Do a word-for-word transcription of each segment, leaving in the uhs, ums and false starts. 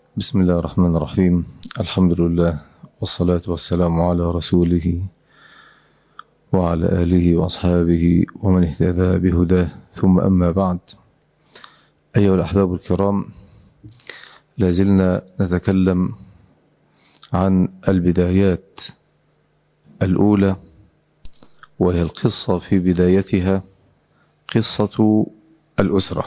بسم الله الرحمن الرحيم. الحمد لله والصلاة والسلام على رسوله وعلى آله وأصحابه ومن اهتدى بهداه، ثم أما بعد. أيها الأحباب الكرام، لازلنا نتكلم عن البدايات الأولى، وهي القصة في بدايتها قصة الأسرة.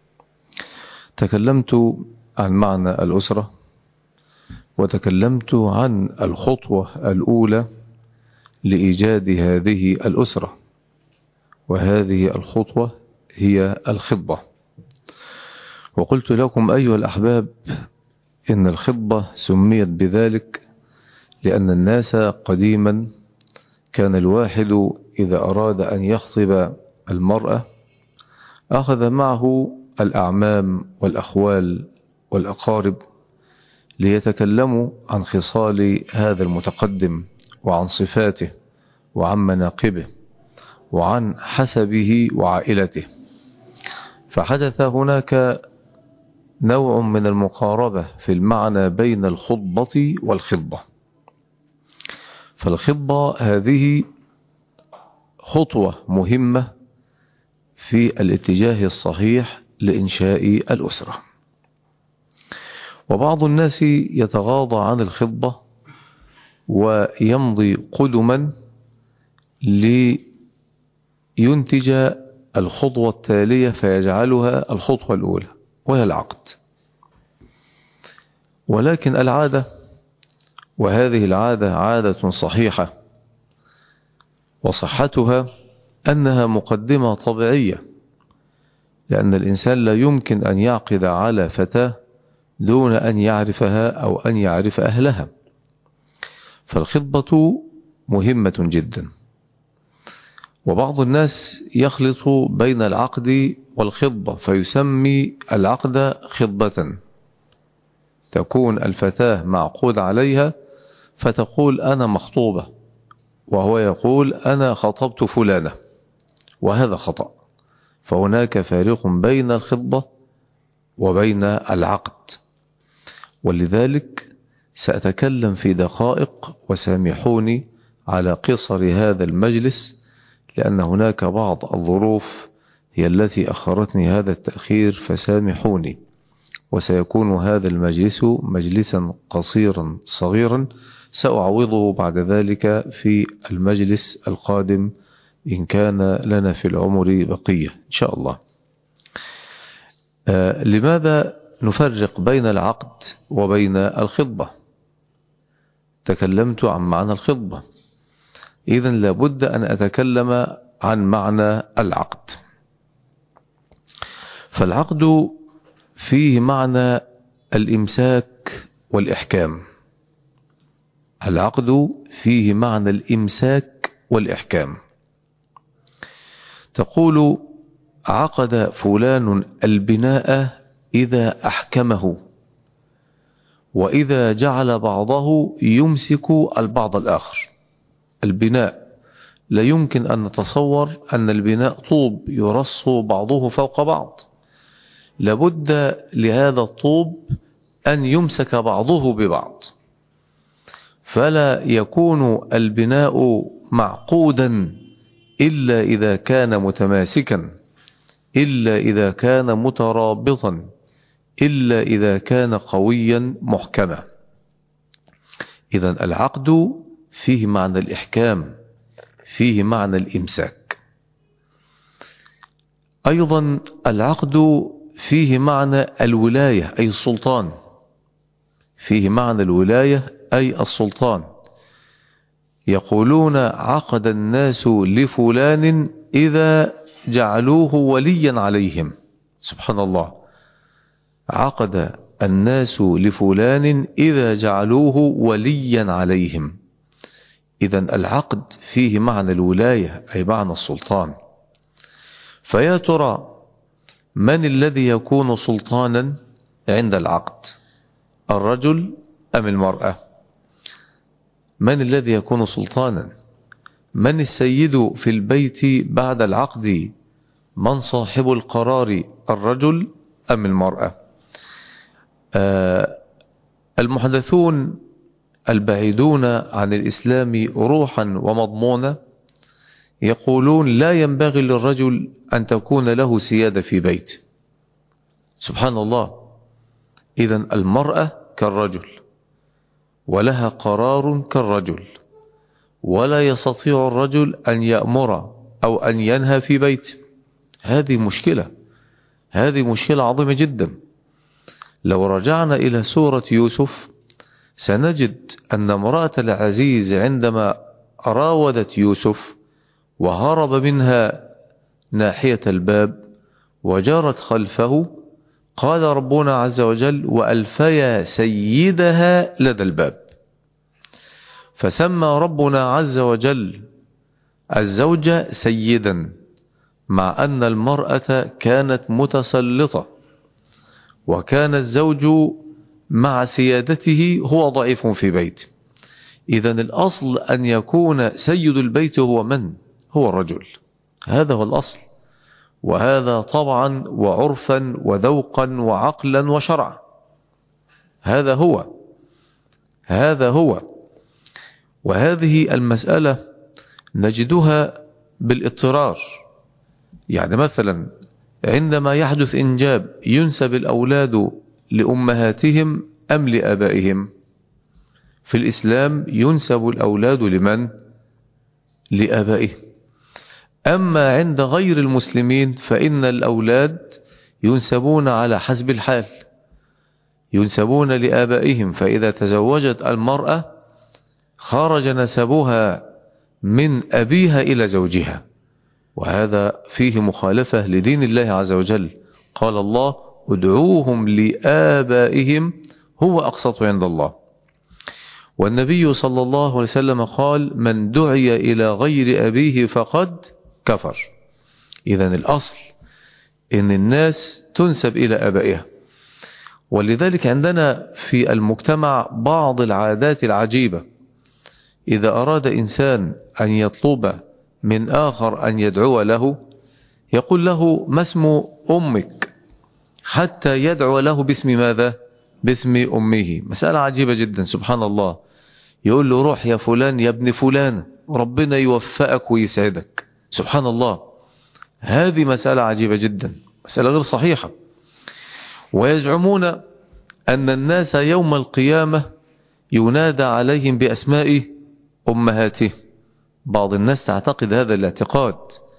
تكلمت عن معنى الأسرة، وتكلمت عن الخطوة الأولى لإيجاد هذه الأسرة، وهذه الخطوة هي الخطبة. وقلت لكم أيها الأحباب إن الخطبة سميت بذلك لأن الناس قديما كان الواحد إذا أراد أن يخطب المرأة أخذ معه الأعمام والأخوال والأقارب ليتكلموا عن خصال هذا المتقدم وعن صفاته وعن مناقبه وعن حسبه وعائلته. فحدث هناك نوع من المقاربة في المعنى بين الخطبة والخطبة. فالخطبة هذه خطوة مهمة في الاتجاه الصحيح لإنشاء الأسرة. وبعض الناس يتغاضى عن الخطبة ويمضي قدما لينتج الخطوة التالية فيجعلها الخطوة الأولى، وهي العقد. ولكن العادة، وهذه العادة عادة صحيحة، وصحتها أنها مقدمة طبيعية، لأن الإنسان لا يمكن أن يعقد على فتاة دون أن يعرفها أو أن يعرف أهلها. فالخطبة مهمة جدا. وبعض الناس يخلط بين العقد والخطبة فيسمي العقد خطبة. تكون الفتاة معقود عليها فتقول أنا مخطوبة، وهو يقول أنا خطبت فلانة، وهذا خطأ. فهناك فارق بين الخطبة وبين العقد. ولذلك سأتكلم في دقائق، وسامحوني على قصر هذا المجلس، لأن هناك بعض الظروف هي التي أخرتني هذا التأخير، فسامحوني. وسيكون هذا المجلس مجلسا قصيرا صغيرا سأعوضه بعد ذلك في المجلس القادم إن كان لنا في العمر بقية إن شاء الله. آه لماذا نفرق بين العقد وبين الخطبة؟ تكلمت عن معنى الخطبة، إذن لابد أن أتكلم عن معنى العقد. فالعقد فيه معنى الإمساك والإحكام. العقد فيه معنى الإمساك والإحكام. تقول عقد فلان البناء إذا أحكمه، وإذا جعل بعضه يمسك البعض الآخر. البناء لا يمكن أن نتصور أن البناء طوب يرص بعضه فوق بعض، لابد لهذا الطوب أن يمسك بعضه ببعض. فلا يكون البناء معقودا إلا إذا كان متماسكا، إلا إذا كان مترابطا، إلا إذا كان قويا محكما. إذن العقد فيه معنى الإحكام، فيه معنى الإمساك. أيضا العقد فيه معنى الولاية أي السلطان. فيه معنى الولاية أي السلطان. يقولون عقد الناس لفلان إذا جعلوه وليا عليهم. سبحان الله، عقد الناس لفلان إذا جعلوه وليا عليهم. إذن العقد فيه معنى الولاية أي معنى السلطان. فيا ترى من الذي يكون سلطانا عند العقد، الرجل أم المرأة؟ من الذي يكون سلطانا؟ من السيد في البيت بعد العقد؟ من صاحب القرار، الرجل أم المرأة؟ آه المحدثون البعيدون عن الإسلام روحا ومضمونا يقولون لا ينبغي للرجل أن تكون له سيادة في بيت. سبحان الله. إذن المرأة كالرجل ولها قرار كالرجل، ولا يستطيع الرجل أن يأمر أو أن ينهى في بيت. هذه مشكلة، هذه مشكلة عظيمة جدا. لو رجعنا إلى سورة يوسف سنجد أن امرأة العزيز عندما راودت يوسف وهرب منها ناحية الباب وجرت خلفه، قال ربنا عز وجل: وألفيا سيدها لدى الباب. فسمى ربنا عز وجل الزوج سيدا، مع أن المرأة كانت متسلطة، وكان الزوج مع سيادته هو ضعيف في بيت. إذن الأصل أن يكون سيد البيت هو من؟ هو الرجل. هذا هو الأصل، وهذا طبعا وعرفا وذوقا وعقلا وشرعا. هذا هو هذا هو وهذه المسألة نجدها بالاضطرار. يعني مثلا عندما يحدث إنجاب ينسب الأولاد لأمهاتهم أم لآبائهم؟ في الإسلام ينسب الأولاد لمن؟ لآبائهم. أما عند غير المسلمين فإن الأولاد ينسبون على حسب الحال، ينسبون لآبائهم. فإذا تزوجت المرأة خرج نسبها من أبيها إلى زوجها، وهذا فيه مخالفة لدين الله عز وجل. قال الله: ادعوهم لآبائهم هو أقسط عند الله. والنبي صلى الله عليه وسلم قال: من دعي إلى غير أبيه فقد كفر. إذن الأصل إن الناس تنسب إلى آبائها. ولذلك عندنا في المجتمع بعض العادات العجيبة. إذا أراد إنسان أن يطلب من آخر أن يدعو له يقول له: ما اسم أمك؟ حتى يدعو له باسم ماذا؟ باسم أمه. مسألة عجيبة جدا. سبحان الله. يقول له: روح يا فلان يا ابن فلان، ربنا يوفقك ويسعدك. سبحان الله. هذه مسألة عجيبة جدا، مسألة غير صحيحة. ويزعمون أن الناس يوم القيامة ينادى عليهم بأسماء أمهاته. بعض الناس تعتقد هذا الاعتقاد،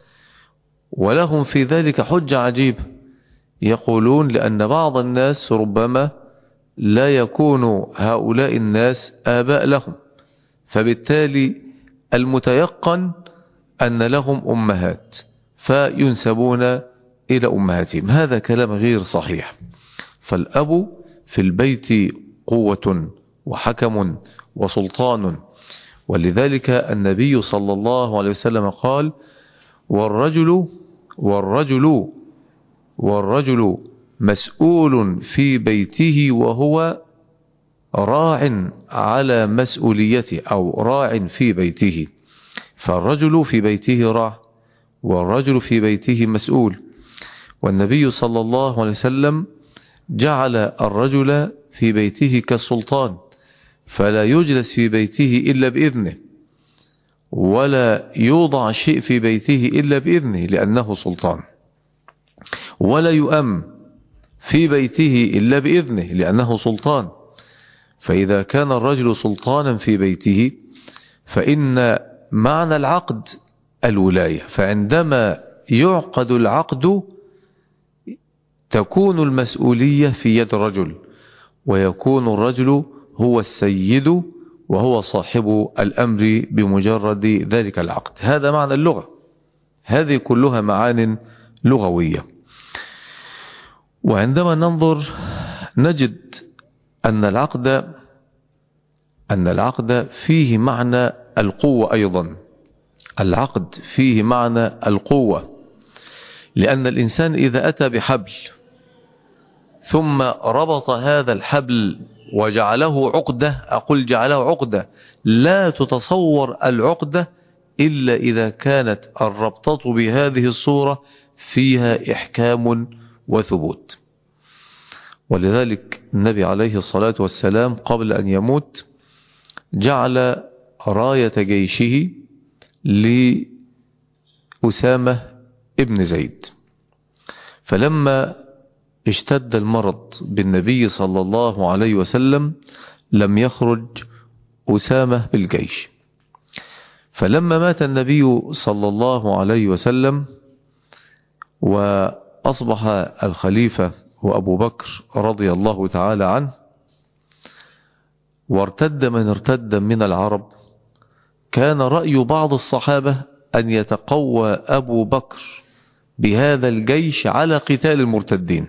ولهم في ذلك حجة عجيبة. يقولون لأن بعض الناس ربما لا يكون هؤلاء الناس آباء لهم، فبالتالي المتيقن أن لهم أمهات فينسبون إلى أمهاتهم. هذا كلام غير صحيح. فالأب في البيت قوة وحكم وسلطان. ولذلك النبي صلى الله عليه وسلم قال: والرجل والرجل والرجل مسؤول في بيته وهو راع على مسؤوليته، أو راع في بيته. فالرجل في بيته راع، والرجل في بيته مسؤول. والنبي صلى الله عليه وسلم جعل الرجل في بيته كالسلطان، فلا يجلس في بيته إلا بإذنه، ولا يوضع شيء في بيته إلا بإذنه لأنه سلطان، ولا يؤم في بيته إلا بإذنه لأنه سلطان. فإذا كان الرجل سلطانا في بيته فإن معنى العقد الولاية. فعندما يعقد العقد تكون المسؤولية في يد الرجل، ويكون الرجل هو السيد وهو صاحب الأمر بمجرد ذلك العقد. هذا معنى اللغة. هذه كلها معان لغوية. وعندما ننظر نجد أن العقد أن العقد فيه معنى القوة أيضا. العقد فيه معنى القوة، لأن الإنسان إذا أتى بحبل ثم ربط هذا الحبل وجعله عقدة، أقول جعله عقدة، لا تتصور العقدة إلا إذا كانت الربطة بهذه الصورة فيها إحكام وثبوت. ولذلك النبي عليه الصلاة والسلام قبل أن يموت جعل راية جيشه لأسامة ابن زيد. فلما اشتد المرض بالنبي صلى الله عليه وسلم لم يخرج أسامة بالجيش. فلما مات النبي صلى الله عليه وسلم وأصبح الخليفة هو أبو بكر رضي الله تعالى عنه، وارتد من ارتد من العرب، كان رأي بعض الصحابة أن يتقوى أبو بكر بهذا الجيش على قتال المرتدين.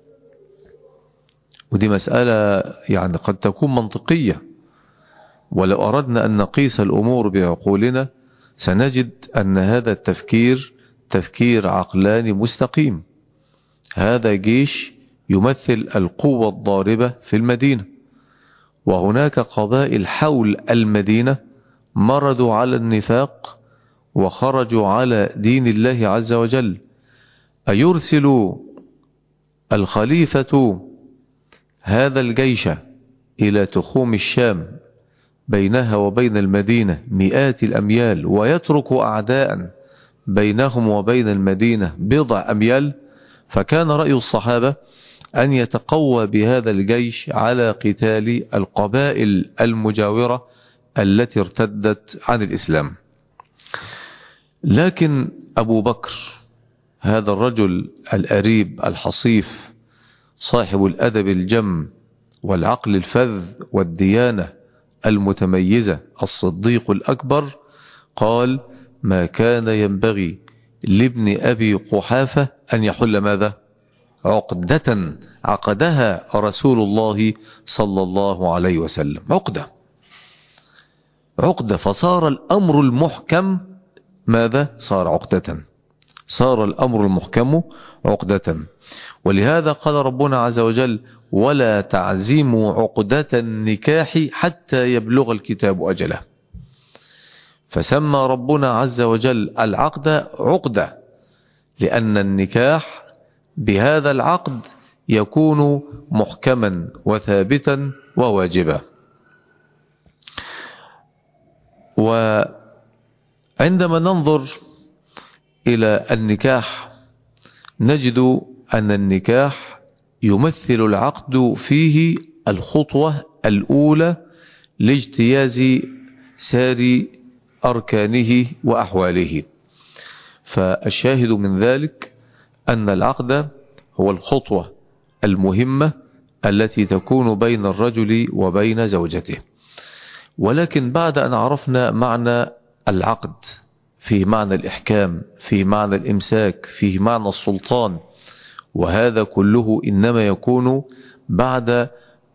ودي مسألة يعني قد تكون منطقية، ولو أردنا أن نقيس الأمور بعقولنا سنجد أن هذا التفكير تفكير عقلاني مستقيم. هذا جيش يمثل القوة الضاربة في المدينة، وهناك قبائل حول المدينة مردوا على النفاق وخرجوا على دين الله عز وجل. أيرسل الخليفة هذا الجيش إلى تخوم الشام بينها وبين المدينة مئات الأميال، ويترك أعداء بينهم وبين المدينة بضع أميال؟ فكان رأي الصحابة أن يتقوى بهذا الجيش على قتال القبائل المجاورة التي ارتدت عن الإسلام. لكن أبو بكر هذا الرجل الأريب الحصيف صاحب الأدب الجم والعقل الفذ والديانة المتميزة الصديق الأكبر قال: ما كان ينبغي لابن أبي قحافة أن يحل ماذا؟ عقدة عقدها رسول الله صلى الله عليه وسلم. عقدة عقدة فصار الأمر المحكم ماذا؟ صار عقدة. صار الأمر المحكم عقدة. ولهذا قال ربنا عز وجل: ولا تعزموا عقدة النكاح حتى يبلغ الكتاب أجله. فسمى ربنا عز وجل العقد عقدة، لأن النكاح بهذا العقد يكون محكما وثابتا وواجبا. وعندما ننظر إلى النكاح نجد أن النكاح يمثل العقد فيه الخطوة الأولى لاجتياز سار أركانه وأحواله. فالشاهد من ذلك أن العقد هو الخطوة المهمة التي تكون بين الرجل وبين زوجته. ولكن بعد أن عرفنا معنى العقد في معنى الإحكام، في معنى الإمساك، في معنى السلطان، وهذا كله إنما يكون بعد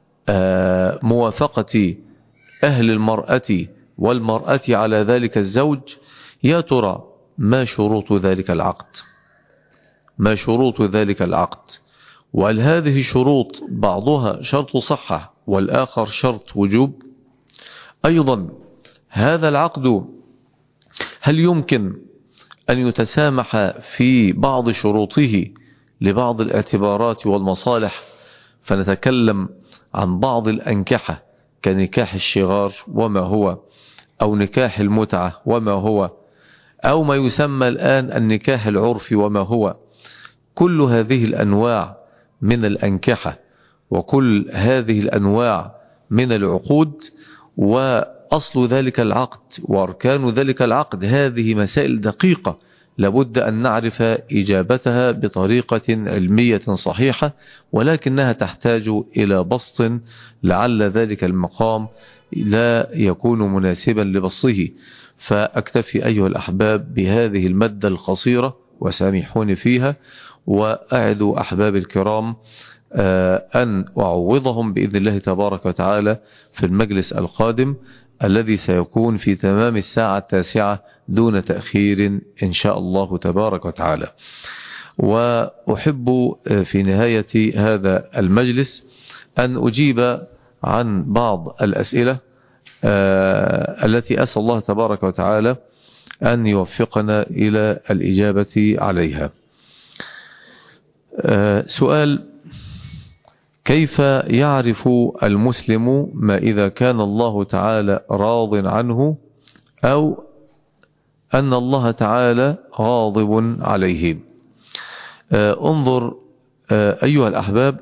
موافقة أهل المرأة والمرأة على ذلك الزوج. يا ترى ما شروط ذلك العقد؟ ما شروط ذلك العقد؟ وهل هذه الشروط بعضها شرط صحة والآخر شرط وجوب؟ أيضا هذا العقد هل يمكن أن يتسامح في بعض شروطه لبعض الاعتبارات والمصالح؟ فنتكلم عن بعض الأنكحة كنكاح الشغار وما هو، أو نكاح المتعة وما هو، أو ما يسمى الآن النكاح العرفي وما هو. كل هذه الأنواع من الأنكحة وكل هذه الأنواع من العقود وأصل ذلك العقد وأركان ذلك العقد، هذه مسائل دقيقة لابد أن نعرف إجابتها بطريقة علمية صحيحة، ولكنها تحتاج إلى بسط لعل ذلك المقام لا يكون مناسبا لبسطه. فأكتفي أيها الأحباب بهذه المادة القصيرة وسامحوني فيها، وأعد أحباب الكرام أن أعوضهم بإذن الله تبارك وتعالى في المجلس القادم الذي سيكون في تمام الساعة التاسعة دون تأخير إن شاء الله تبارك وتعالى. وأحب في نهاية هذا المجلس أن أجيب عن بعض الأسئلة التي أسأل الله تبارك وتعالى أن يوفقنا إلى الإجابة عليها. سؤال: كيف يعرف المسلم ما إذا كان الله تعالى راض عنه أو أن الله تعالى غاضب عليه؟ آه انظر آه أيها الأحباب،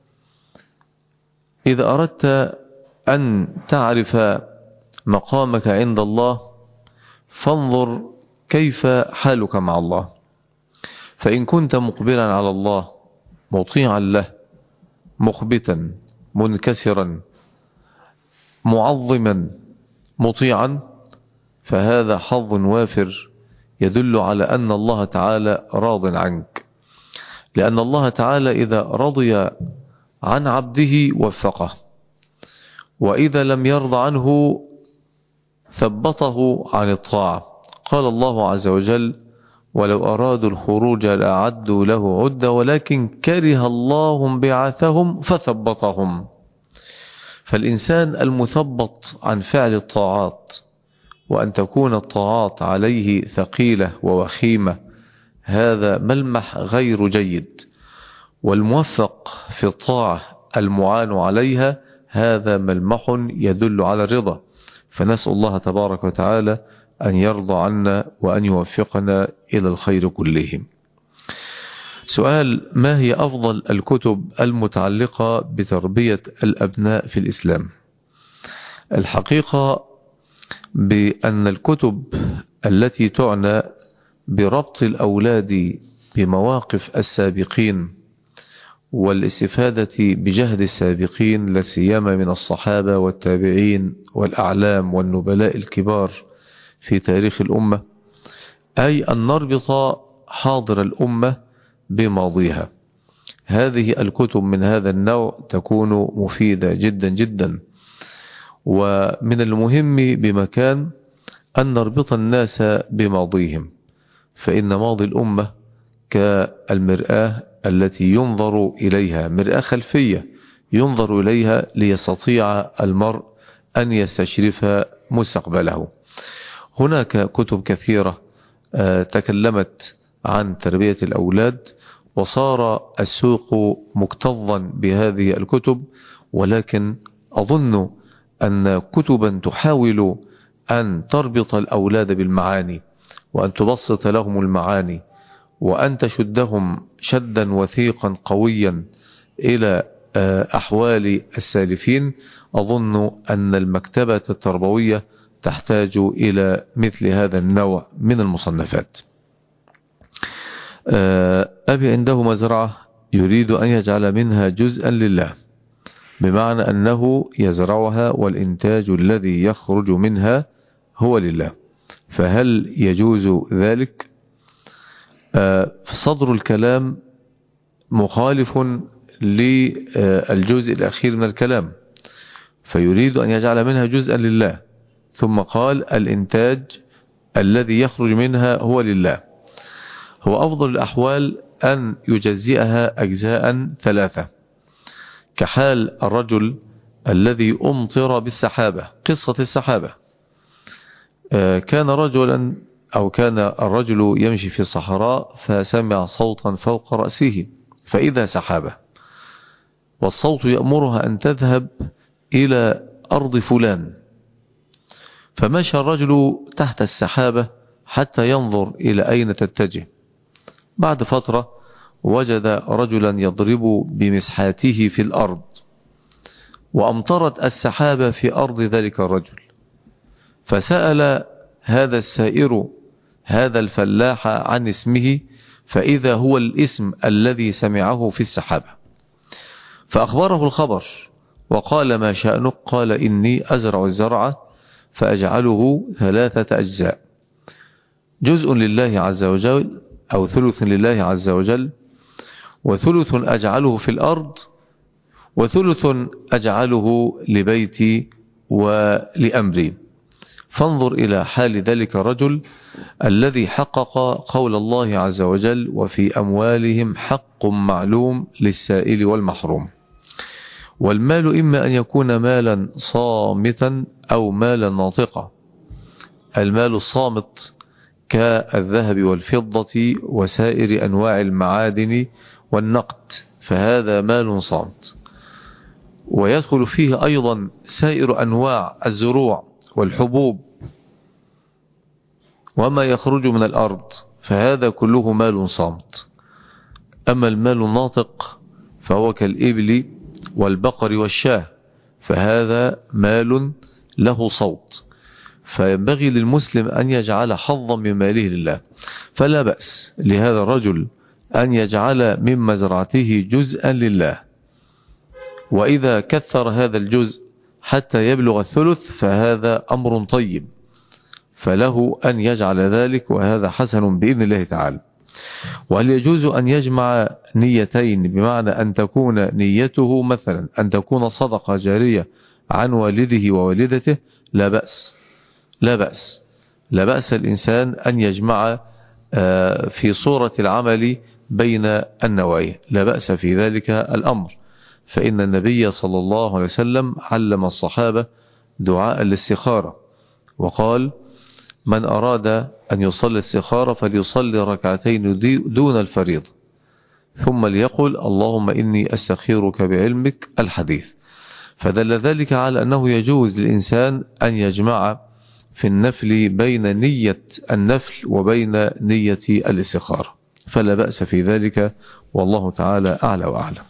إذا أردت أن تعرف مقامك عند الله فانظر كيف حالك مع الله. فإن كنت مقبلا على الله مطيعا له مخبتا منكسرا معظما مطيعا، فهذا حظ وافر يدل على أن الله تعالى راض عنك، لأن الله تعالى إذا رضي عن عبده وفقه، وإذا لم يرضى عنه ثبطه عن الطاعة. قال الله عز وجل: ولو أرادوا الخروج لأعدوا له عدة ولكن كره الله بعثهم فثبطهم. فالإنسان المثبط عن فعل الطاعات وأن تكون الطاعات عليه ثقيلة ووخيمة، هذا ملمح غير جيد. والموفق في الطاعة المعان عليها هذا ملمح يدل على الرضا. فنسأل الله تبارك وتعالى أن يرضى عنا وأن يوفقنا إلى الخير كله. سؤال: ما هي أفضل الكتب المتعلقة بتربية الأبناء في الإسلام؟ الحقيقة بأن الكتب التي تعنى بربط الأولاد بمواقف السابقين والاستفادة بجهد السابقين لا سيما من الصحابة والتابعين والأعلام والنبلاء الكبار في تاريخ الأمة، أي أن نربط حاضر الأمة بماضيها. هذه الكتب من هذا النوع تكون مفيدة جدا جدا. ومن المهم بمكان أن نربط الناس بماضيهم، فإن ماضي الأمة كالمرآة التي ينظر إليها، مرآة خلفية ينظر إليها ليستطيع المرء أن يستشرف مستقبله. هناك كتب كثيرة تكلمت عن تربية الأولاد، وصار السوق مكتظا بهذه الكتب، ولكن أظن أن كتبا تحاول أن تربط الأولاد بالمعاني وأن تبسط لهم المعاني وأن تشدهم شدا وثيقا قويا إلى أحوال السالفين، أظن أن المكتبة التربوية تحتاج إلى مثل هذا النوع من المصنفات. أبي عنده مزرعة يريد أن يجعل منها جزءا لله، بمعنى أنه يزرعها والإنتاج الذي يخرج منها هو لله، فهل يجوز ذلك؟ فصدر الكلام مخالف للجزء الأخير من الكلام، فيريد أن يجعل منها جزءا لله، ثم قال الإنتاج الذي يخرج منها هو لله. هو أفضل الأحوال أن يجزئها أجزاء ثلاثة، كحال الرجل الذي أمطر بالسحابة. قصة السحابة: كان رجلا أو كان الرجل يمشي في الصحراء فسمع صوتا فوق رأسه فإذا سحابة، والصوت يأمرها أن تذهب إلى أرض فلان، فمشى الرجل تحت السحابة حتى ينظر إلى أين تتجه. بعد فترة وجد رجلا يضرب بمسحاته في الأرض، وأمطرت السحابة في أرض ذلك الرجل، فسأل هذا السائر هذا الفلاح عن اسمه، فإذا هو الاسم الذي سمعه في السحابة، فأخبره الخبر وقال: ما شأنك؟ قال: إني أزرع الزرع فأجعله ثلاثة أجزاء، جزء لله عز وجل أو ثلث لله عز وجل، وثلث أجعله في الأرض، وثلث أجعله لبيتي ولأمري. فانظر إلى حال ذلك الرجل الذي حقق قول الله عز وجل: وفي أموالهم حق معلوم للسائل والمحروم. والمال إما أن يكون مالا صامتا أو مالا ناطقا. المال الصامت كالذهب والفضة وسائر أنواع المعادن والنقد، فهذا مال صامت. ويدخل فيه أيضا سائر أنواع الزروع والحبوب وما يخرج من الأرض، فهذا كله مال صامت. أما المال الناطق فهو كالإبل والبقر والشاه، فهذا مال له صوت، فينبغي للمسلم أن يجعل حظا من ماله لله. فلا بأس لهذا الرجل أن يجعل من مزرعته جزءا لله، وإذا كثر هذا الجزء حتى يبلغ الثلث فهذا أمر طيب، فله أن يجعل ذلك، وهذا حسن بإذن الله تعالى. وهل يجوز أن يجمع نيتين، بمعنى أن تكون نيته مثلا أن تكون صدقة جارية عن والده ووالدته؟ لا بأس، لا بأس لا بأس الإنسان أن يجمع في صورة العمل بين النوعين، لا بأس في ذلك الأمر، فإن النبي صلى الله عليه وسلم علم الصحابة دعاء الاستخارة، وقال: من أراد أن يصلي الاستخارة فليصلي ركعتين دون الفريضة، ثم ليقل: اللهم إني أستخيرك بعلمك الحديث. فدل ذلك على أنه يجوز للإنسان أن يجمع في النفل بين نية النفل وبين نية الاستخارة، فلا بأس في ذلك، والله تعالى أعلى وأعلم.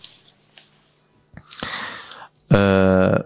آه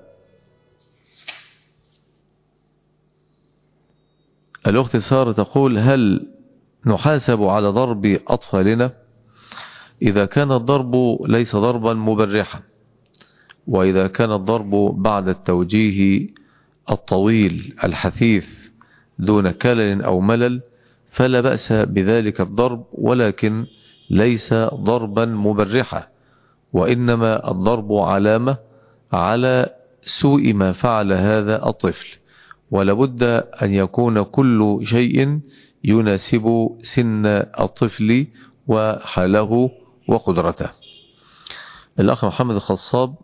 الأخت سارة تقول: هل نحاسب على ضرب أطفالنا؟ إذا كان الضرب ليس ضربا مبرحا، وإذا كان الضرب بعد التوجيه الطويل الحثيث دون كلل أو ملل فلا بأس بذلك الضرب، ولكن ليس ضربا مبرحا، وإنما الضرب علامة على سوء ما فعل هذا الطفل، ولابد أن يكون كل شيء يناسب سن الطفل وحاله وقدرته. الأخ محمد الخصاب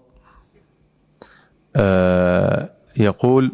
آه يقول: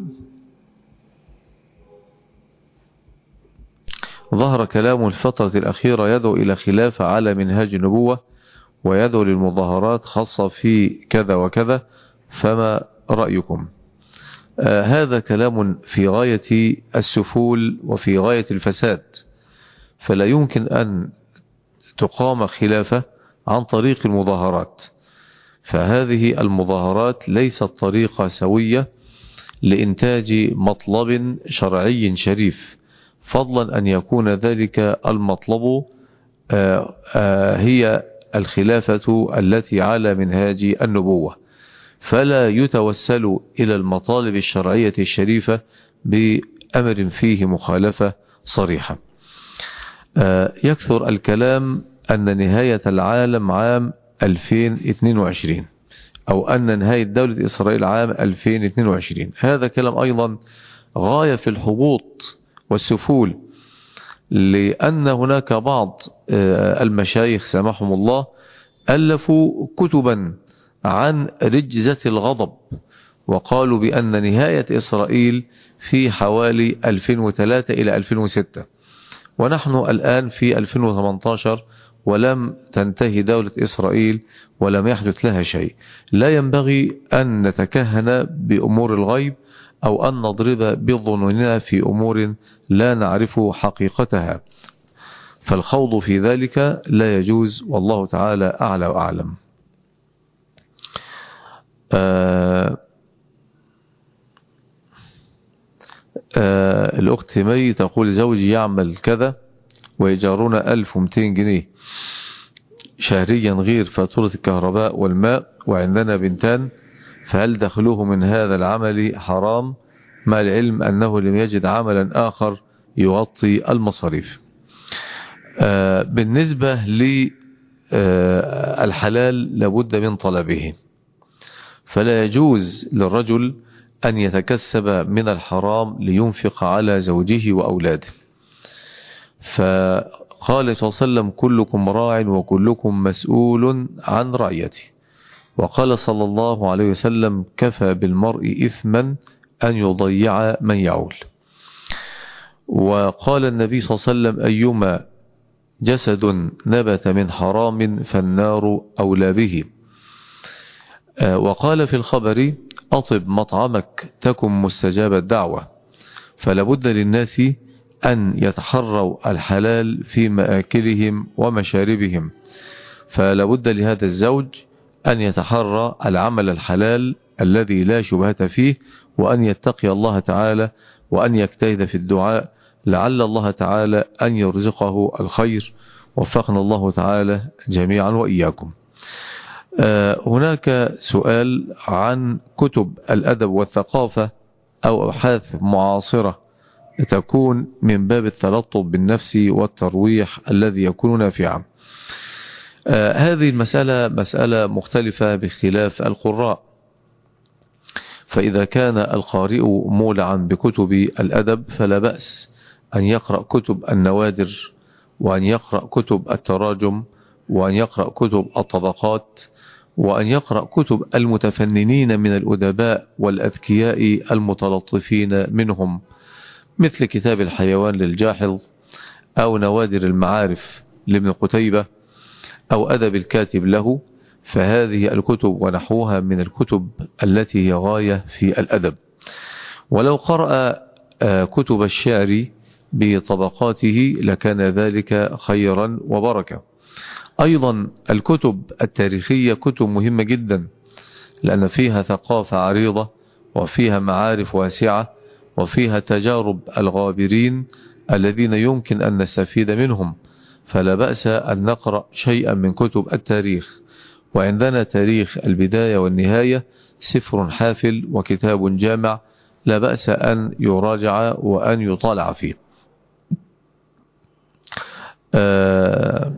ظهر كلام الفترة الأخيرة يدعو إلى خلافة على منهاج النبوة، ويدعو للمظاهرات خاصة في كذا وكذا، فما رأيكم؟ آه هذا كلام في غاية السفول وفي غاية الفساد، فلا يمكن أن تقام خلافة عن طريق المظاهرات، فهذه المظاهرات ليست طريقة سوية لإنتاج مطلب شرعي شريف، فضلا أن يكون ذلك المطلب آه آه هي الخلافة التي على منهاج النبوة، فلا يتوسل إلى المطالب الشرعية الشريفة بأمر فيه مخالفة صريحة. آه يكثر الكلام أن نهاية العالم عام ألفين واثنين وعشرين، أو أن نهاية دولة إسرائيل عام ألفين واثنين وعشرين. هذا كلام أيضا غاية في الهبوط والسفول، لأن هناك بعض المشايخ سامحهم الله ألفوا كتبا عن رجزة الغضب، وقالوا بأن نهاية إسرائيل في حوالي ألفين وثلاثة إلى ألفين وستة، ونحن الآن في ألفين وثمانية عشر ولم تنتهي دولة إسرائيل ولم يحدث لها شيء. لا ينبغي أن نتكهن بأمور الغيب أو أن نضرب بظنوننا في أمور لا نعرف حقيقتها، فالخوض في ذلك لا يجوز، والله تعالى أعلى وأعلم. آه آه الأخت مي تقول: زوجي يعمل كذا ويجارنا ألف ومئتين جنيه شهريا غير فاتورة الكهرباء والماء، وعندنا بنتان، فهل دخله من هذا العمل حرام، مع العلم أنه لم يجد عملا آخر يغطي المصاريف؟ آه بالنسبة للحلال لابد من طلبه، فلا يجوز للرجل أن يتكسب من الحرام لينفق على زوجه وأولاده. فقال صلى الله عليه وسلم: كلكم راع وكلكم مسؤول عن رعيته. وقال صلى الله عليه وسلم: كفى بالمرء إثما أن يضيع من يعول. وقال النبي صلى الله عليه وسلم: أيما جسد نبت من حرام فالنار أولى به. وقال في الخبر: أطب مطعمك تكن مستجاب الدعوة. فلابد للناس أن يتحروا الحلال في مآكلهم ومشاربهم، فلابد لهذا الزوج أن يتحرى العمل الحلال الذي لا شبهة فيه، وأن يتقي الله تعالى، وأن يجتهد في الدعاء لعل الله تعالى أن يرزقه الخير. وفقنا الله تعالى جميعا وإياكم. هناك سؤال عن كتب الأدب والثقافة أو أبحاث معاصرة تكون من باب التلطف بالنفس والترويح الذي يكون نافعا. آه هذه المسألة مسألة مختلفة باختلاف القراء. فإذا كان القارئ مولعا بكتب الأدب فلا بأس أن يقرأ كتب النوادر، وأن يقرأ كتب التراجم، وأن يقرأ كتب الطبقات، وأن يقرأ كتب المتفننين من الأدباء والأذكياء المتلطفين منهم، مثل كتاب الحيوان للجاحظ، أو نوادر المعارف لابن قتيبة، أو أدب الكاتب له. فهذه الكتب ونحوها من الكتب التي هي غاية في الأدب. ولو قرأ كتب الشعر بطبقاته لكان ذلك خيرا وبركة. أيضا الكتب التاريخية كتب مهمة جدا، لأن فيها ثقافة عريضة، وفيها معارف واسعة، وفيها تجارب الغابرين الذين يمكن أن نستفيد منهم. فلا بأس أن نقرأ شيئا من كتب التاريخ. وعندنا تاريخ البداية والنهاية، سفر حافل وكتاب جامع، لا بأس أن يراجع وأن يطالع فيه. آه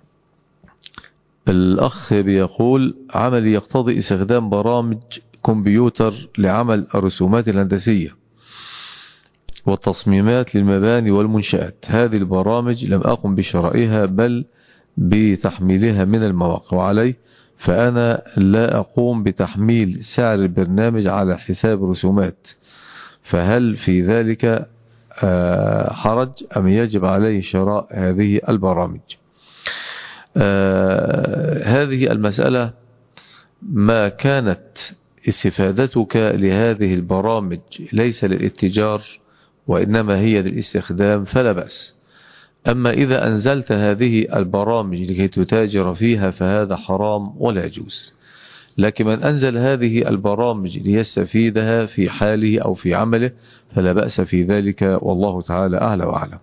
الأخ بيقول: عملي يقتضي استخدام برامج كمبيوتر لعمل الرسومات الهندسية والتصميمات للمباني والمنشآت. هذه البرامج لم أقم بشرائها بل بتحميلها من المواقع، وعلي فأنا لا أقوم بتحميل سعر البرنامج على حساب رسومات، فهل في ذلك حرج أم يجب علي شراء هذه البرامج؟ هذه المسألة ما كانت استفادتك لهذه البرامج ليس للاتجار وإنما هي للاستخدام فلا بأس. أما إذا أنزلت هذه البرامج لكي تتاجر فيها فهذا حرام ولا يجوز. لكن من أنزل هذه البرامج ليستفيدها في حاله أو في عمله فلا بأس في ذلك، والله تعالى أعلى وأعلم.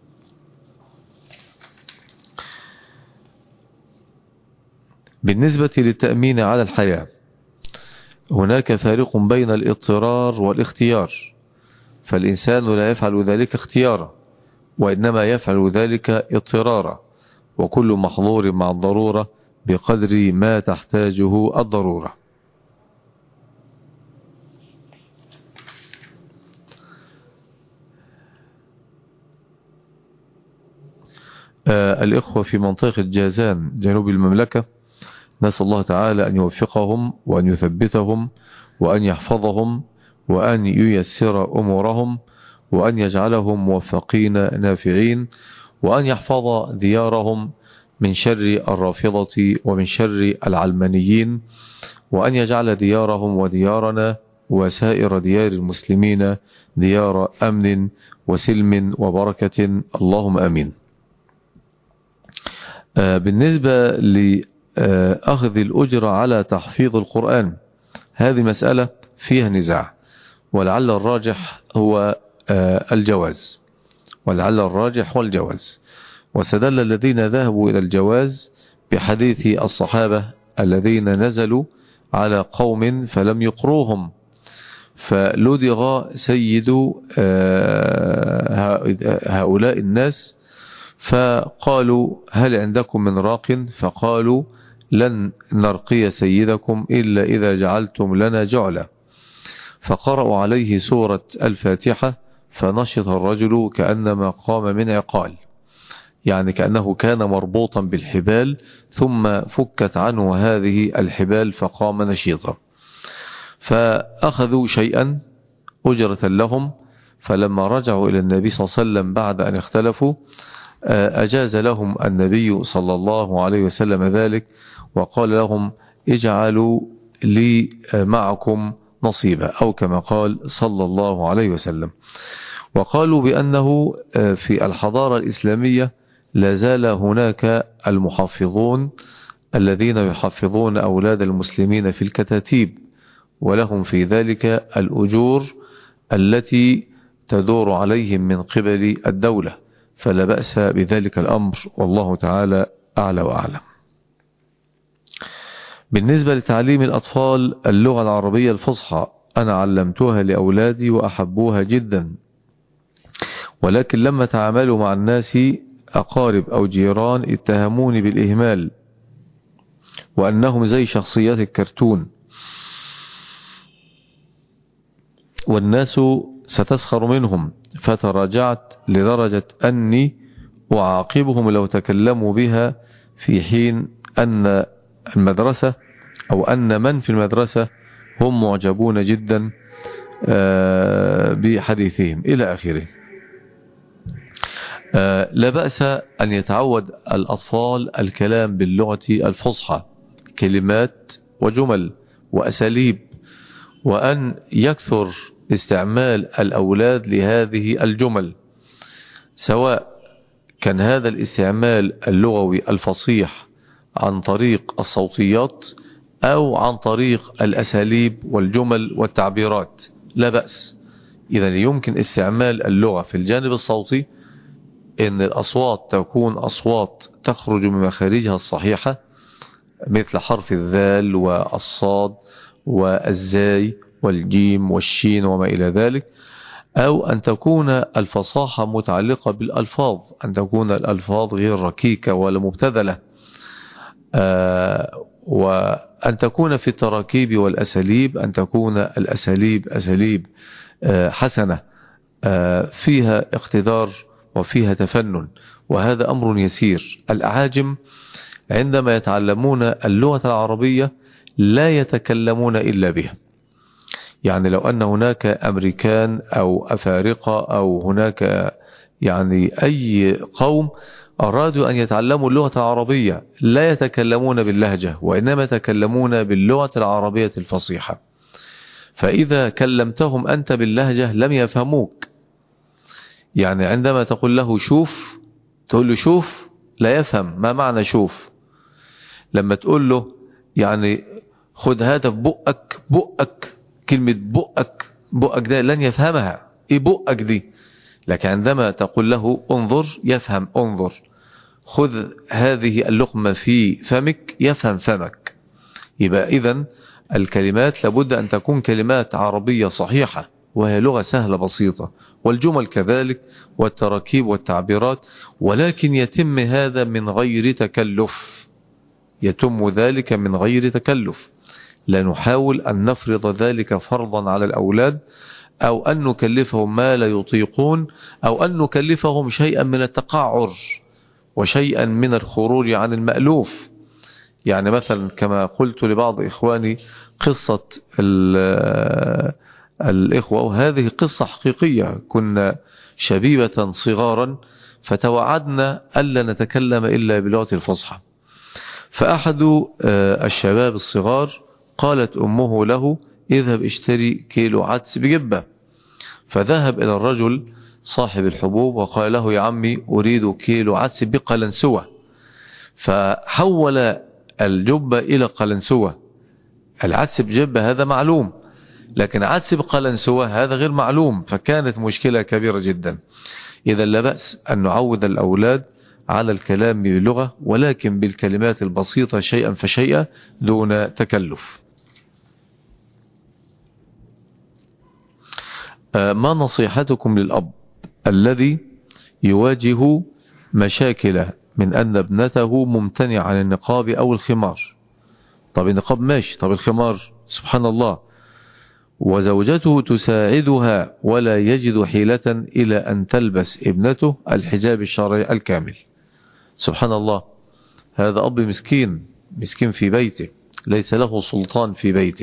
بالنسبة للتأمين على الحياة، هناك فارق بين الاضطرار والاختيار. فالإنسان لا يفعل ذلك اختيارا، وإنما يفعل ذلك اضطرارا، وكل محظور مع الضرورة بقدر ما تحتاجه الضرورة. آه الإخوة في منطقة جازان جنوب المملكة، نسأل الله تعالى أن يوفقهم وأن يثبتهم وأن يحفظهم وأن ييسر أمورهم وأن يجعلهم موفقين نافعين، وأن يحفظ ديارهم من شر الرافضة ومن شر العلمانيين، وأن يجعل ديارهم وديارنا وسائر ديار المسلمين ديار أمن وسلم وبركة، اللهم أمين. بالنسبة لأخذ الأجرة على تحفيظ القرآن، هذه مسألة فيها نزاع، ولعل الراجح هو الجواز ولعل الراجح هو الجواز. وسدل الذين ذهبوا إلى الجواز بحديث الصحابة الذين نزلوا على قوم فلم يقروهم، فلدغ سيد هؤلاء الناس فقالوا: هل عندكم من راق؟ فقالوا: لن نرقي سيدكم إلا إذا جعلتم لنا جعلا. فقرأوا عليه سورة الفاتحة فنشط الرجل كأنما قام من عقال، يعني كأنه كان مربوطا بالحبال ثم فكت عنه هذه الحبال فقام نشيطا. فأخذوا شيئا أجرة لهم، فلما رجعوا إلى النبي صلى الله عليه وسلم بعد أن اختلفوا أجاز لهم النبي صلى الله عليه وسلم ذلك، وقال لهم: اجعلوا لي معكم نصيبا، أو كما قال صلى الله عليه وسلم. وقالوا بأنه في الحضارة الإسلامية لا زال هناك المحافظون الذين يحفظون أولاد المسلمين في الكتاتيب، ولهم في ذلك الأجور التي تدور عليهم من قبل الدولة، فلا بأس بذلك الأمر، والله تعالى أعلى وأعلم. بالنسبة لتعليم الأطفال اللغة العربية الفصحى، أنا علمتها لأولادي وأحبوها جدا، ولكن لما تعاملوا مع الناس أقارب أو جيران اتهموني بالإهمال وأنهم زي شخصيات الكرتون، والناس ستسخر منهم، فتراجعت لدرجة أني أعاقبهم لو تكلموا بها، في حين أن المدرسة أو أن من في المدرسة هم معجبون جدا بحديثهم إلى آخره. لا بأس أن يتعود الأطفال الكلام باللغة الفصحى، كلمات وجمل وأساليب، وأن يكثر استعمال الأولاد لهذه الجمل، سواء كان هذا الاستعمال اللغوي الفصيح عن طريق الصوتيات أو عن طريق الأساليب والجمل والتعبيرات، لا بأس. إذا يمكن استعمال اللغة في الجانب الصوتي، إن الأصوات تكون أصوات تخرج من مخارجها الصحيحة، مثل حرف الذال والصاد والزاي والجيم والشين وما إلى ذلك، أو أن تكون الفصاحة متعلقة بالألفاظ، أن تكون الألفاظ غير ركيكة ولا مبتذلة، آه وأن تكون في التراكيب والأساليب، أن تكون الأساليب أساليب آه حسنة، آه فيها اقتدار وفيها تفنن، وهذا أمر يسير. الأعاجم عندما يتعلمون اللغة العربية لا يتكلمون إلا بها، يعني لو أن هناك أمريكان أو أفارقة أو هناك يعني أي قوم أرادوا أن يتعلموا اللغة العربية لا يتكلمون باللهجة، وإنما يتكلمون باللغة العربية الفصيحة، فإذا كلمتهم أنت باللهجة لم يفهموك. يعني عندما تقول له شوف، تقول له شوف، لا يفهم ما معنى شوف. لما تقول له يعني خد هذا في بقك، بقك كلمة بقك، بقك ده لن يفهمها، ايه بقك دي؟ لكن عندما تقول له انظر يفهم انظر، خذ هذه اللقمة في فمك يفهم فمك. يبقى إذن الكلمات لابد أن تكون كلمات عربية صحيحة، وهي لغة سهلة بسيطة، والجمل كذلك والتراكيب والتعبيرات، ولكن يتم هذا من غير تكلف، يتم ذلك من غير تكلف. لا نحاول أن نفرض ذلك فرضا على الأولاد، أو أن نكلفهم ما لا يطيقون، أو أن نكلفهم شيئا من التقعر وشيئا من الخروج عن المألوف. يعني مثلا كما قلت لبعض إخواني قصة الإخوة، وهذه قصة حقيقية، كنا شبيبة صغارا فتوعدنا ألا نتكلم إلا بلغة الفصحى، فأحد الشباب الصغار قالت أمه له اذهب اشتري كيلو عدس بجبة، فذهب إلى الرجل صاحب الحبوب وقال له يا عمي أريد كيلو عدس بقلنسوة، فحول الجبة إلى قلنسوة. العدس بجبة هذا معلوم، لكن عدس بقلنسوة هذا غير معلوم، فكانت مشكلة كبيرة جدا. إذا لا بأس أن نعود الأولاد على الكلام باللغة، ولكن بالكلمات البسيطة شيئا فشيئا دون تكلف. ما نصيحتكم للأب الذي يواجه مشاكل من أن ابنته ممتنع عن النقاب أو الخمار؟ طب النقاب ماشي، طب الخمار سبحان الله، وزوجته تساعدها ولا يجد حيلة إلى أن تلبس ابنته الحجاب الشرعي الكامل. سبحان الله، هذا أب مسكين، مسكين في بيته، ليس له سلطان في بيته،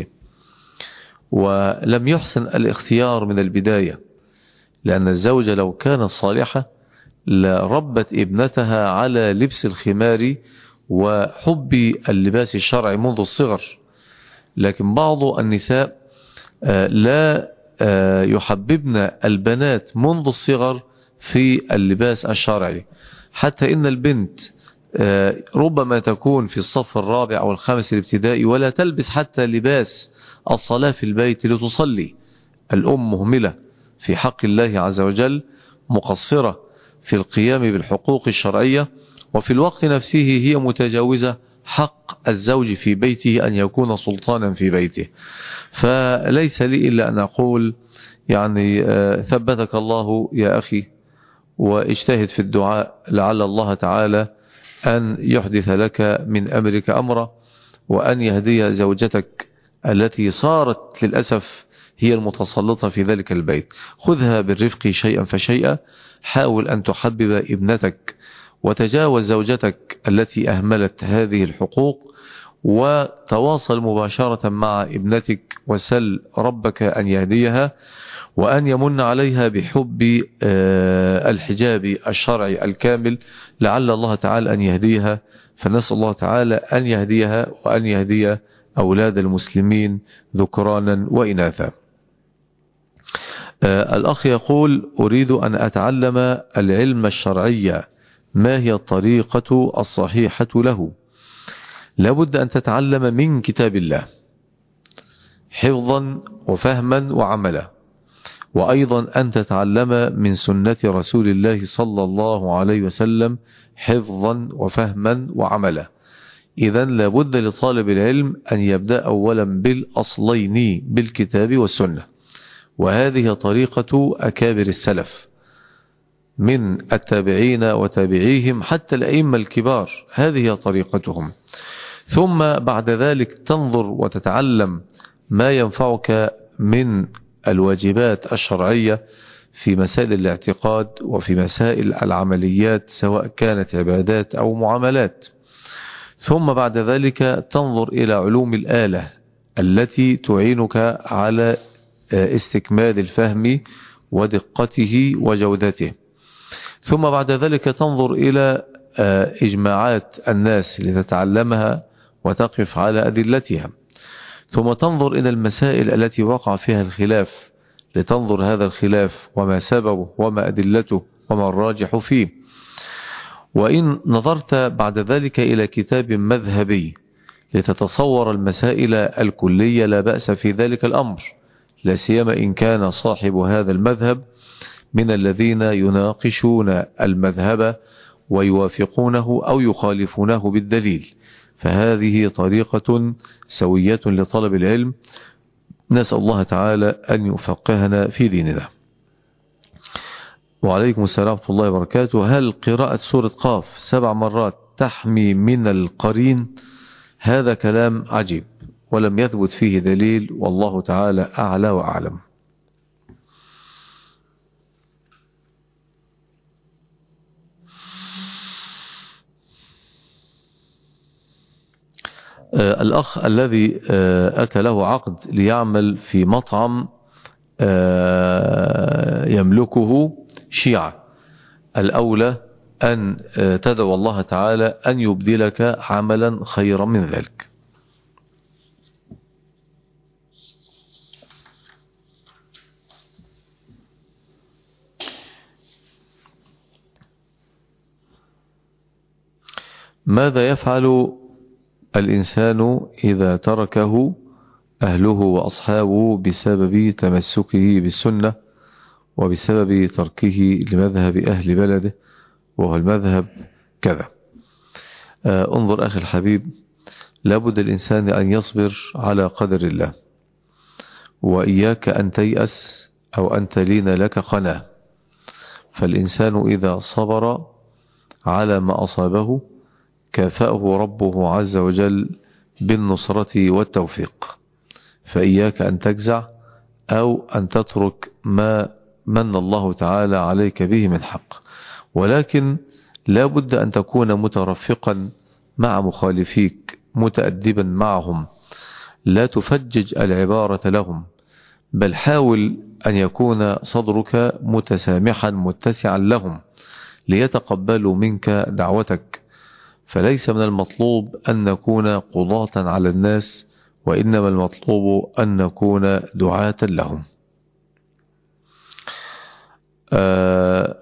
ولم يحسن الاختيار من البداية، لأن الزوجة لو كانت صالحة لربت ابنتها على لبس الخمار وحب اللباس الشرعي منذ الصغر، لكن بعض النساء لا يحببن البنات منذ الصغر في اللباس الشرعي، حتى إن البنت ربما تكون في الصف الرابع أو الخامس الابتدائي ولا تلبس حتى لباس الصلاة في البيت لتصلي. الأم مهملة في حق الله عز وجل، مقصرة في القيام بالحقوق الشرعية، وفي الوقت نفسه هي متجاوزة حق الزوج في بيته أن يكون سلطانا في بيته. فليس لي إلا أن أقول يعني ثبتك الله يا أخي، واجتهد في الدعاء لعل الله تعالى أن يحدث لك من أمرك أمرا، وأن يهدي زوجتك التي صارت للأسف هي المتسلطة في ذلك البيت. خذها بالرفق شيئا فشيئا، حاول أن تحبب ابنتك، وتجاوز زوجتك التي أهملت هذه الحقوق، وتواصل مباشرة مع ابنتك وسل ربك أن يهديها وأن يمن عليها بحب الحجاب الشرعي الكامل، لعل الله تعالى أن يهديها. فنسأل الله تعالى أن يهديها وأن يهدي أولاد المسلمين ذكرانا وإناثا. الأخ يقول: أريد أن أتعلم العلم الشرعي، ما هي الطريقة الصحيحة له؟ لابد أن تتعلم من كتاب الله حفظا وفهما وعملا، وأيضا أن تتعلم من سنة رسول الله صلى الله عليه وسلم حفظا وفهما وعملا. إذن لابد لطالب العلم أن يبدأ أولا بالأصلين بالكتاب والسنة، وهذه طريقة أكابر السلف من التابعين وتابعيهم حتى الأئمة الكبار، هذه طريقتهم. ثم بعد ذلك تنظر وتتعلم ما ينفعك من الواجبات الشرعية في مسائل الاعتقاد وفي مسائل العمليات، سواء كانت عبادات أو معاملات. ثم بعد ذلك تنظر إلى علوم الآلة التي تعينك على استكمال الفهم ودقته وجودته. ثم بعد ذلك تنظر إلى إجماعات الناس لتتعلمها وتقف على أدلتها. ثم تنظر إلى المسائل التي وقع فيها الخلاف لتنظر هذا الخلاف وما سببه وما أدلته وما الراجح فيه. وإن نظرت بعد ذلك إلى كتاب مذهبي لتتصور المسائل الكلية لا بأس في ذلك الأمر، لا سيما إن كان صاحب هذا المذهب من الذين يناقشون المذهب ويوافقونه أو يخالفونه بالدليل، فهذه طريقة سوية لطلب العلم. نسأل الله تعالى أن يفقهنا في ديننا. وعليكم السلام ورحمة الله وبركاته. هل قراءة سورة قاف سبع مرات تحمي من القرين؟ هذا كلام عجيب ولم يثبت فيه دليل، والله تعالى أعلى وأعلم. آه الأخ الذي آه أتى له عقد ليعمل في مطعم آه يملكه شيعة، الأولى أن آه تدعو الله تعالى أن يبدلك عملا خيرا من ذلك. ماذا يفعل الإنسان إذا تركه أهله وأصحابه بسبب تمسكه بالسنة وبسبب تركه لمذهب أهل بلده وهو المذهب كذا؟ آه انظر أخي الحبيب، لابد الإنسان أن يصبر على قدر الله، وإياك أن تيأس أو أن تلين لك قناة. فالإنسان إذا صبر على ما أصابه كافأه ربه عز وجل بالنصرة والتوفيق. فإياك أن تجزع أو أن تترك ما من الله تعالى عليك به من حق، ولكن لا بد أن تكون مترفقا مع مخالفيك، متأدبا معهم، لا تفجج العبارة لهم، بل حاول أن يكون صدرك متسامحا متسعا لهم ليتقبلوا منك دعوتك. فليس من المطلوب أن نكون قضاة على الناس وإنما المطلوب أن نكون دعاة لهم. آه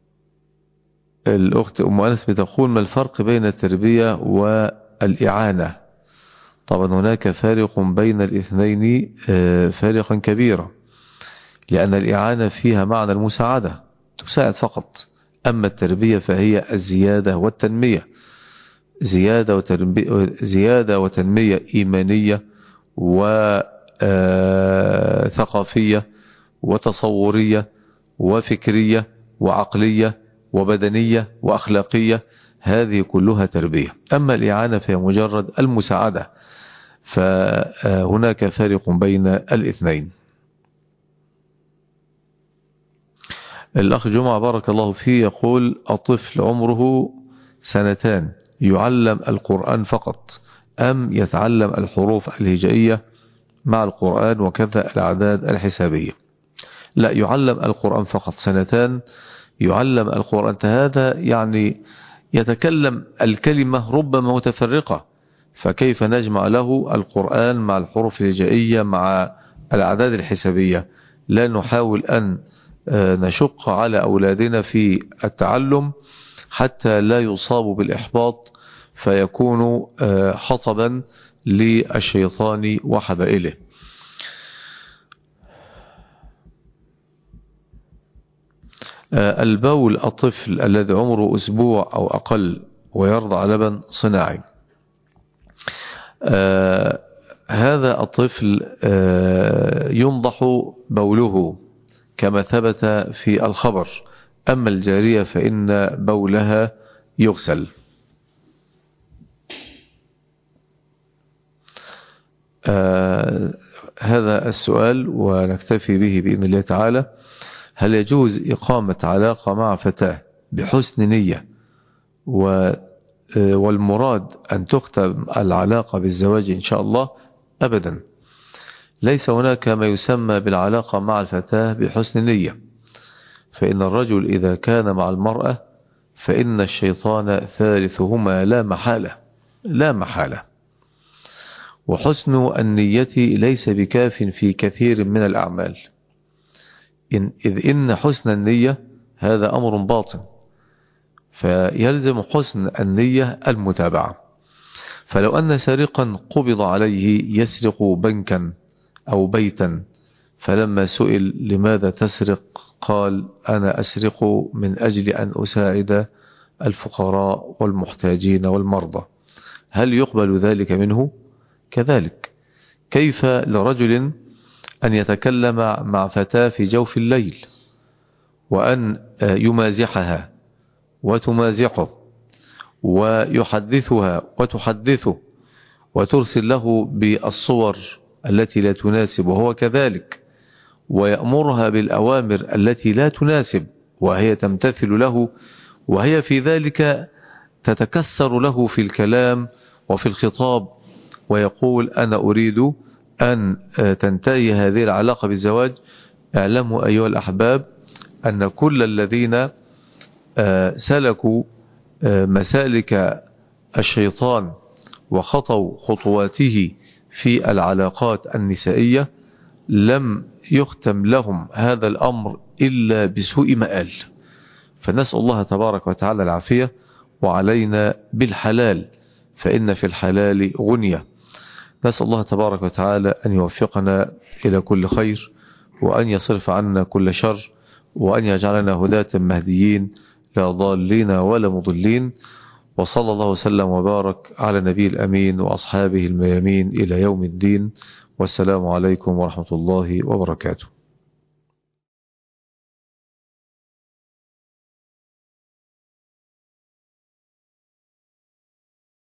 الأخت أم أنس بتقول: ما الفرق بين التربية والإعانة؟ طبعا هناك فارق بين الاثنين، آه فارقا كبيرا، لأن الإعانة فيها معنى المساعدة، تساعد فقط. أما التربية فهي الزيادة والتنمية، زيادة وتربية, زيادة وتنمية إيمانية وثقافية وتصورية وفكرية وعقلية وبدنية وأخلاقية، هذه كلها تربية. أما الإعانة فهي مجرد المساعدة، فهناك فارق بين الاثنين. الأخ جمعة بارك الله فيه يقول: الطفل عمره سنتان يعلم القرآن فقط أم يتعلم الحروف الهجائية مع القرآن وكذا الأعداد الحسابية؟ لا، يعلم القرآن فقط، سنتان يعلم القرآن. هذا يعني يتكلم الكلمة ربما متفرقة، فكيف نجمع له القرآن مع الحروف الهجائية مع الأعداد الحسابية؟ لا نحاول أن نشق على أولادنا في التعلم حتى لا يصابوا بالإحباط فيكونوا حطبا للشيطان وحبائله. البول الطفل الذي عمره أسبوع أو أقل ويرضع لبن صناعي، آه هذا الطفل آه ينضح بوله كما ثبت في الخبر. أما الجارية فإن بولها يغسل. آه هذا السؤال ونكتفي به بإذن الله تعالى: هل يجوز إقامة علاقة مع فتاة بحسن نية والمراد أن تختم العلاقة بالزواج إن شاء الله؟ أبدا، ليس هناك ما يسمى بالعلاقة مع الفتاة بحسن نية، فإن الرجل إذا كان مع المرأة فإن الشيطان ثالثهما لا محالة، لا محالة. وحسن النية ليس بكاف في كثير من الأعمال، إن إذ إن حسن النية هذا أمر باطن، فيلزم حسن النية المتابعة. فلو أن سارقا قبض عليه يسرق بنكا أو بيتا، فلما سئل لماذا تسرق قال: أنا أسرق من أجل أن أساعد الفقراء والمحتاجين والمرضى، هل يقبل ذلك منه؟ كذلك كيف لرجل أن يتكلم مع فتاة في جوف الليل وأن يمازحها وتمازحه ويحدثها وتحدثه وترسل له بالصور التي لا تناسب وهو كذلك، ويأمرها بالأوامر التي لا تناسب وهي تمتثل له، وهي في ذلك تتكسر له في الكلام وفي الخطاب ويقول: أنا أريد أن تنتهي هذه العلاقة بالزواج. اعلموا أيها الأحباب أن كل الذين سلكوا مسالك الشيطان وخطوا خطواته في العلاقات النسائية لم يختم لهم هذا الأمر إلا بسوء مآل. فنسأل الله تبارك وتعالى العافية، وعلينا بالحلال فإن في الحلال غنية. نسأل الله تبارك وتعالى أن يوفقنا إلى كل خير، وأن يصرف عنا كل شر، وأن يجعلنا هداة مهديين لا ضالين ولا مضلين. وصلى الله وسلم وبارك على نبي الأمين وأصحابه الميامين إلى يوم الدين، والسلام عليكم ورحمة الله وبركاته.